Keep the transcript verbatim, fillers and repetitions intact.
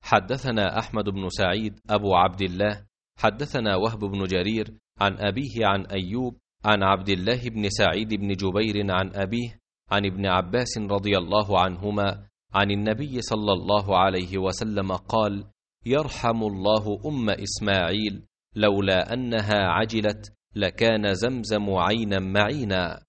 حدثنا أحمد بن سعيد أبو عبد الله حدثنا وهب بن جرير عن أبيه عن أيوب عن عبد الله بن سعيد بن جبير عن أبيه عن ابن عباس رضي الله عنهما عن النبي صلى الله عليه وسلم قال: يرحم الله أم إسماعيل، لولا أنها عجلت لكان زمزم عينا معينا.